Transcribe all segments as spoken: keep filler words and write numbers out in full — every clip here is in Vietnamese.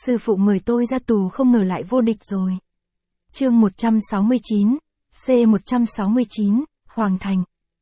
Sư phụ mời tôi ra tù không ngờ lại vô địch rồi. Chương một trăm sáu mươi chín, C một trăm sáu mươi chín, Hoàng Thành.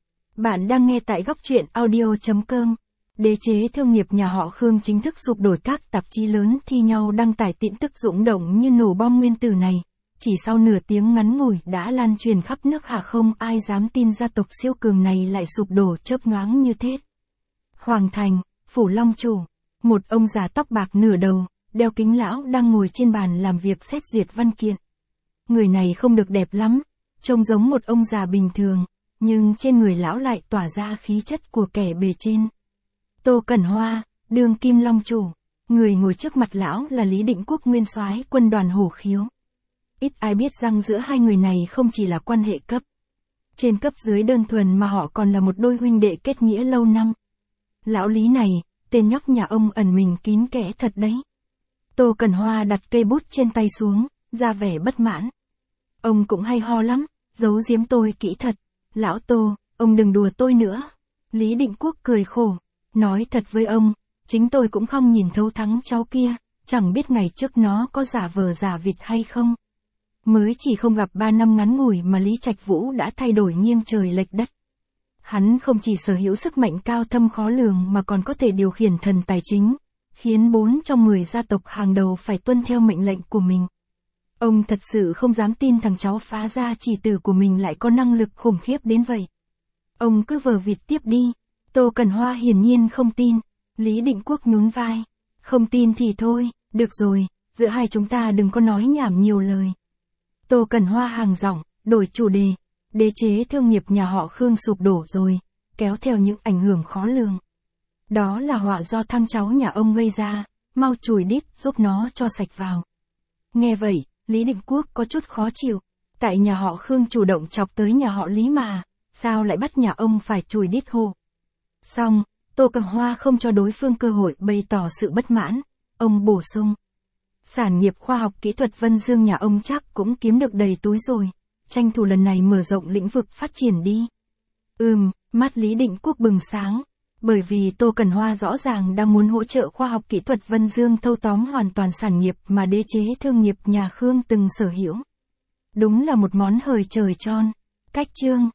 Bạn đang nghe tại góc truyện audio chấm com. Đế chế thương nghiệp nhà họ Khương chính thức sụp đổ, các tạp chí lớn thi nhau đăng tải tin tức dũng động như nổ bom nguyên tử này. Chỉ sau nửa tiếng ngắn ngủi đã lan truyền khắp nước Hà, không ai dám tin gia tộc siêu cường này lại sụp đổ chớp nhoáng như thế. Hoàng Thành, phủ Long Chủ. Một ông già tóc bạc nửa đầu, đeo kính lão đang ngồi trên bàn làm việc xét duyệt văn kiện. Người này không được đẹp lắm, trông giống một ông già bình thường, nhưng trên người lão lại tỏa ra khí chất của kẻ bề trên. Tô Cẩn Hoa, đương kim Long Chủ. Người ngồi trước mặt lão là Lý Định Quốc, nguyên soái quân đoàn Hổ Khiếu. Ít ai biết rằng giữa hai người này không chỉ là quan hệ cấp trên cấp dưới đơn thuần mà họ còn là một đôi huynh đệ kết nghĩa lâu năm. Lão Lý này, tên nhóc nhà ông ẩn mình kín kẽ thật đấy. Tô Cẩn Hoa đặt cây bút trên tay xuống, ra vẻ bất mãn. Ông cũng hay ho lắm, giấu giếm tôi kỹ thật. Lão Tô, ông đừng đùa tôi nữa. Lý Định Quốc cười khổ. Nói thật với ông, chính tôi cũng không nhìn thấu thắng cháu kia, chẳng biết ngày trước nó có giả vờ giả vịt hay không. Mới chỉ không gặp ba năm ngắn ngủi mà Lý Trạch Vũ đã thay đổi nghiêng trời lệch đất. Hắn không chỉ sở hữu sức mạnh cao thâm khó lường mà còn có thể điều khiển thần tài chính, khiến bốn trong mười gia tộc hàng đầu phải tuân theo mệnh lệnh của mình. Ông thật sự không dám tin thằng cháu phá gia chỉ tử của mình lại có năng lực khủng khiếp đến vậy. Ông cứ vờ vịt tiếp đi. Tô Cẩn Hoa hiển nhiên không tin. Lý Định Quốc nhún vai. Không tin thì thôi, được rồi, giữa hai chúng ta đừng có nói nhảm nhiều lời. Tô Cẩn Hoa hàng giọng, đổi chủ đề. Đế chế thương nghiệp nhà họ Khương sụp đổ rồi, kéo theo những ảnh hưởng khó lường. Đó là họa do thằng cháu nhà ông gây ra, mau chùi đít giúp nó cho sạch vào. Nghe vậy, Lý Định Quốc có chút khó chịu. Tại nhà họ Khương chủ động chọc tới nhà họ Lý mà, sao lại bắt nhà ông phải chùi đít hộ? Xong, Tô Cẩn Hoa không cho đối phương cơ hội bày tỏ sự bất mãn. Ông bổ sung. Sản nghiệp khoa học kỹ thuật Vân Dương nhà ông chắc cũng kiếm được đầy túi rồi. Tranh thủ lần này mở rộng lĩnh vực phát triển đi. Ừm, mắt Lý Định Quốc bừng sáng. Bởi vì Tô Cẩn Hoa rõ ràng đang muốn hỗ trợ khoa học kỹ thuật Vân Dương thâu tóm hoàn toàn sản nghiệp mà đế chế thương nghiệp nhà Khương từng sở hữu. Đúng là một món hời trời tròn. Cách chương.